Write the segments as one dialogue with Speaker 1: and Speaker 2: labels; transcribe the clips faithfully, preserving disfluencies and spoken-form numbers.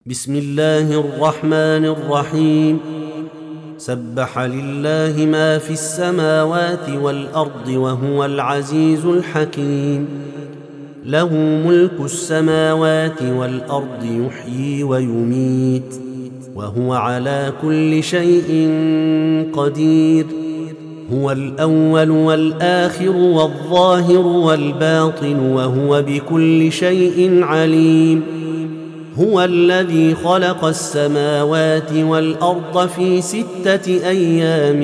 Speaker 1: بسم الله الرحمن الرحيم. سبح لله ما في السماوات والأرض وهو العزيز الحكيم. له ملك السماوات والأرض يحيي ويميت وهو على كل شيء قدير. هو الأول والآخر والظاهر والباطن وهو بكل شيء عليم. هو الذي خلق السماوات والأرض في ستة أيام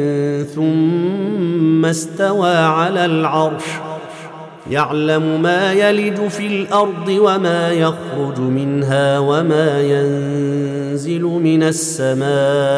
Speaker 1: ثم استوى على العرش. يعلم ما يلج في الأرض وما يخرج منها وما ينزل من السماء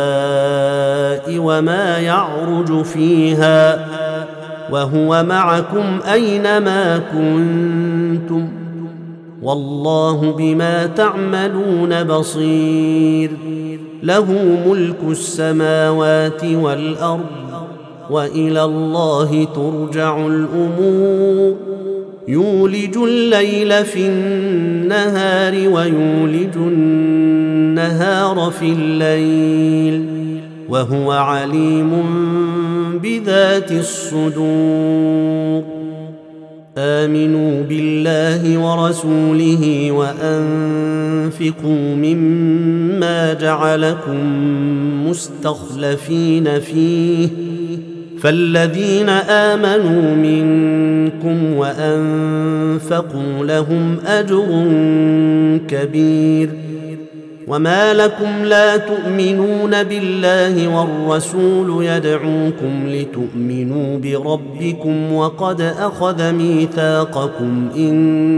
Speaker 1: وما يعرج فيها وهو معكم أينما كنتم والله بما تعملون بصير. له ملك السماوات والأرض وإلى الله ترجع الأمور. يولج الليل في النهار ويولج النهار في الليل وهو عليم بذات الصدور. آمنوا بالله ورسوله وأنفقوا مما جعلكم مستخلفين فيه فالذين آمنوا منكم وأنفقوا لهم أجر كبير. وما لكم لا تؤمنون بالله والرسول يدعوكم لتؤمنوا بربكم وقد أخذ ميثاقكم إن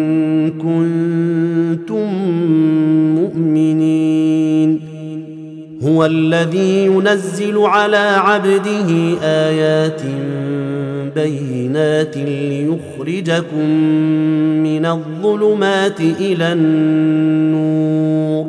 Speaker 1: كنتم مؤمنين. هو الذي ينزل على عبده آيات بينات ليخرجكم من الظلمات إلى النور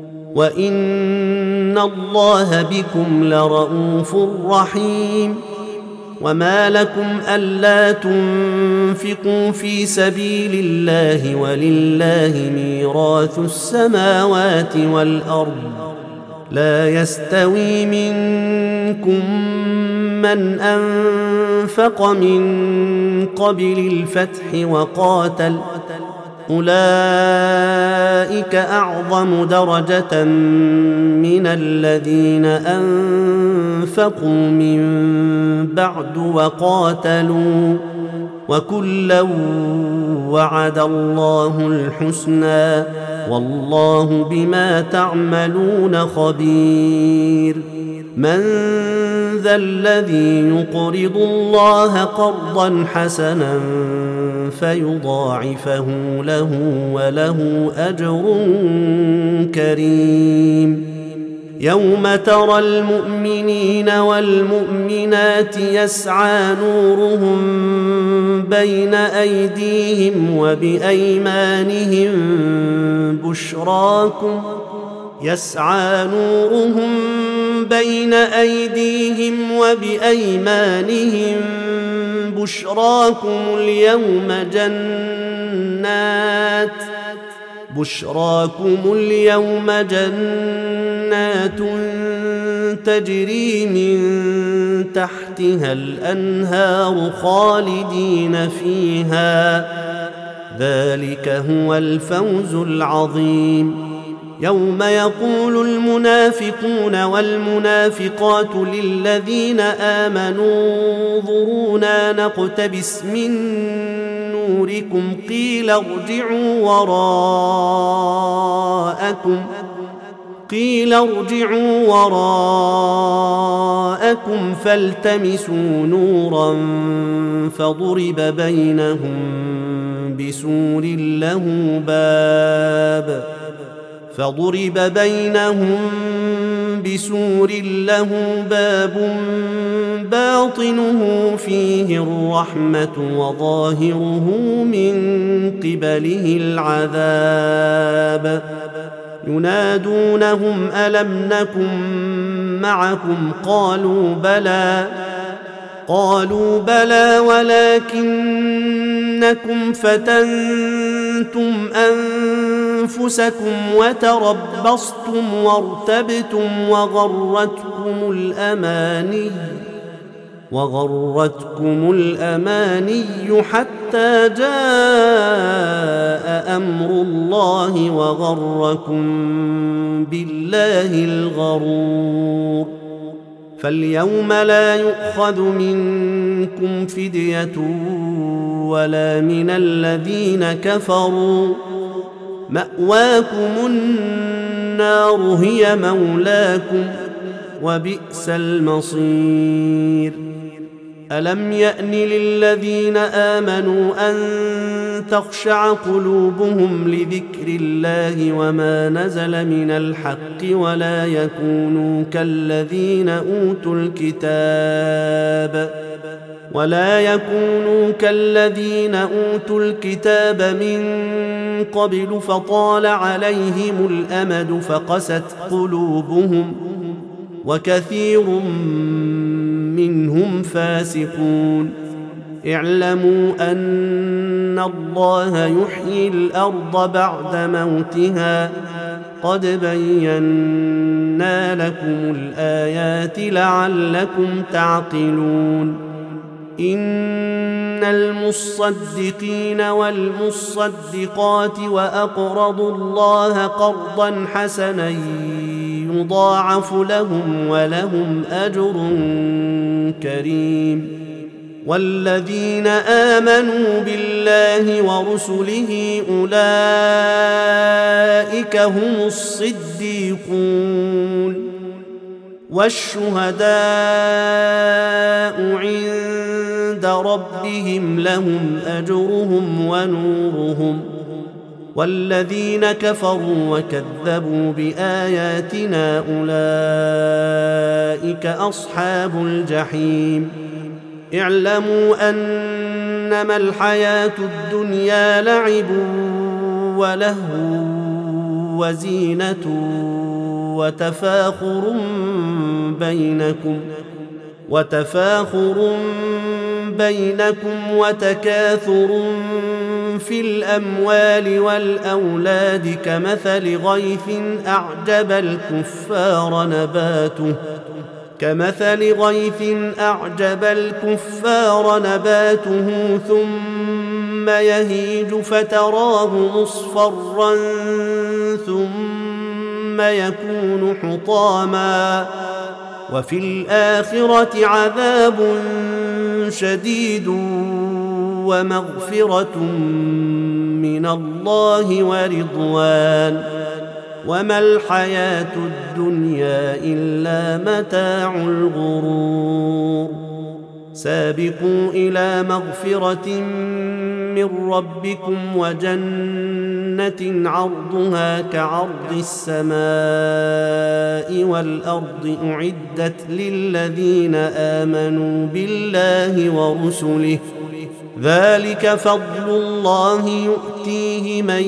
Speaker 1: وإن الله بكم لرءوف رحيم. وما لكم ألا تنفقوا في سبيل الله ولله ميراث السماوات والأرض. لا يستوي منكم من أنفق من قبل الفتح وقاتل أولئك أعظم درجة من الذين أنفقوا من بعد وقاتلوا وكلا وعد الله الحسنى والله بما تعملون خبير. من ذا الذي يقرض الله قرضا حسنا فيضاعفه له وله أجر كريم. يوم ترى المؤمنين والمؤمنات يسعى نورهم بين أيديهم وبأيمانهم بشراكم يسعى نورهم بين أيديهم وبأيمانهم بشراكم اليوم جنات بشراكم اليوم جنات تجري من تحتها الأنهار خالدين فيها ذلك هو الفوز العظيم. يوم يقول المنافقون والمنافقات للذين آمنوا انظرونا نقتبس من نوركم قيل ارجعوا وراءكم قيل ارجعوا وراءكم فالتمسوا نورا فضرب بينهم بسور له باب فضرب بينهم بسور له باب باطنه فيه الرحمة وظاهره من قبله العذاب. ينادونهم ألم نكن معكم قالوا بلى قالوا بلى ولكنكم فتنتم أنفسكم وتربصتم وارتبتم وغرتكم الأماني وغرتكم الأماني حتى جاء أمر الله وغركم بالله الغرور فاليوم لا يؤخذ منكم فدية ولا من الذين كفروا مأواكم النار هي مولاكم وبئس المصير ألم يأن للذين آمنوا أن تخشع قلوبهم لذكر الله وما نزل من الحق ولا يكونوا كالذين أوتوا الكتاب ولا يكونوا كالذين أوتوا الكتاب من قبل فطال عليهم الأمد فقست قلوبهم وكثير منهم فاسقون اعلموا أن الله يحيي الأرض بعد موتها قد بينا لكم الآيات لعلكم تعقلون إن المصدقين والمصدقات وأقرضوا الله قرضا حسنا يضاعف لهم ولهم أجر كريم والذين آمنوا بالله ورسله أولئك هم الصديقون والشهداء عند ربهم لهم أجرهم ونورهم والذين كفروا وكذبوا بآياتنا أولئك أصحاب الجحيم اعلموا أنما الحياة الدنيا لعب ولهو وزينة وتفاخر بينكم وتفاخر بينكم وتكاثر في الأموال والأولاد كمثل غيث أعجب الكفار نباته كمثل غيث أعجب الكفار نباته ثم يهيج فتراه مصفرا ثم يكون حطاما وفي الآخرة عذاب شديد ومغفرة من الله ورضوان وما الحياة الدنيا إلا متاع الغرور سابقوا إلى مغفرة من ربكم وجنة عرضها كعرض السماء والأرض أعدت للذين آمنوا بالله ورسله ذلك فضل الله يؤتيه من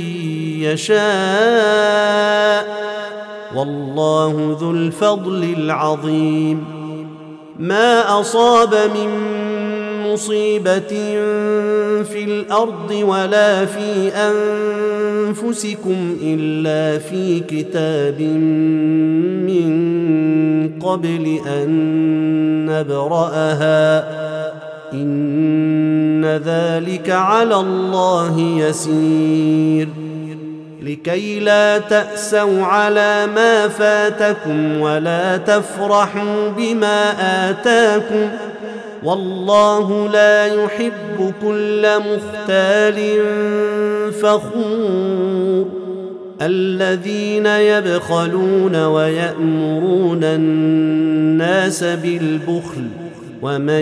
Speaker 1: يشاء والله ذو الفضل العظيم ما أصاب من مصيبة في الأرض ولا في أنفسكم إلا في كتاب من قبل أن نبرأها إن ذلك على الله يسير لكي لا تأسوا على ما فاتكم ولا تفرحوا بما آتاكم والله لا يحب كل مختال فخور الذين يبخلون ويأمرون الناس بالبخل ومن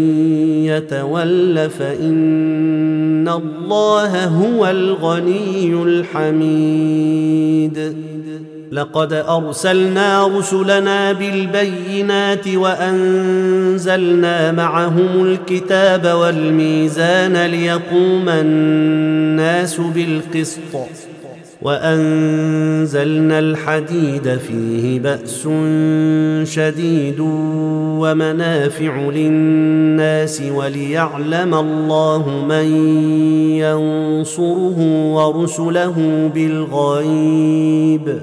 Speaker 1: يتول فإن الله هو الغني الحميد لقد أرسلنا رسلنا بالبينات وأنزلنا معهم الكتاب والميزان ليقوم الناس بالقسط وأنزلنا الحديد فيه بأس شديد ومنافع للناس وليعلم الله من ينصره ورسله بالغيب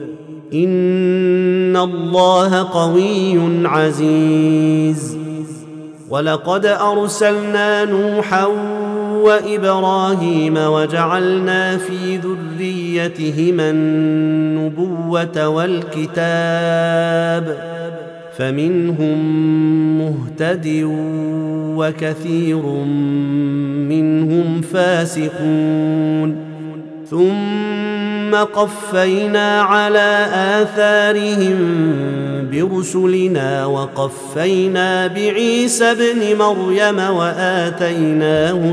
Speaker 1: إن الله قوي عزيز. ولقد أرسلنا نوحا وإبراهيم وجعلنا في ذريتهما النبوة والكتاب فمنهم مهتد وكثير منهم فاسقون ثم قفينا على آثارهم برسلنا وقفينا بعيسى ابن مريم وآتيناه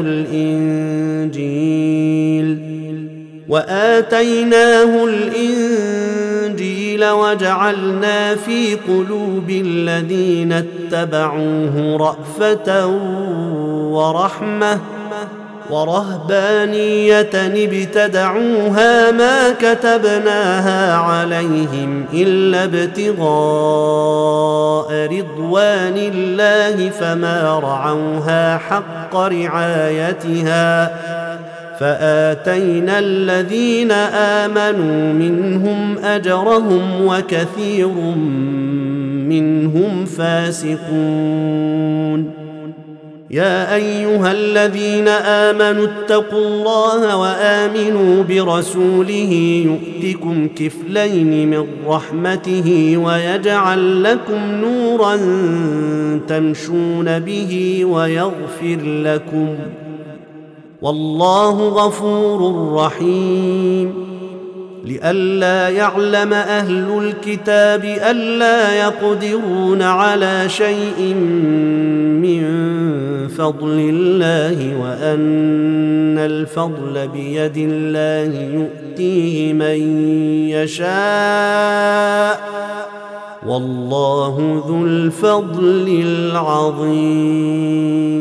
Speaker 1: الإنجيل وآتيناه الإنجيل وجعلنا في قلوب الذين اتبعوه رأفة ورحمة ورهبانية ابتدعوها ما كتبناها عليهم إلا ابتغاء رضوان الله فما رعوها حق رعايتها فآتينا الذين آمنوا منهم أجرهم وكثير منهم فاسقون. يا أيها الذين آمنوا اتقوا الله وآمنوا برسوله يؤتكم كفلين من رحمته ويجعل لكم نورا تمشون به ويغفر لكم والله غفور رحيم. لئلا يعلم أهل الكتاب ألا يقدرون على شيء من فضل الله وأن الفضل بيد الله يؤتيه من يشاء والله ذو الفضل العظيم.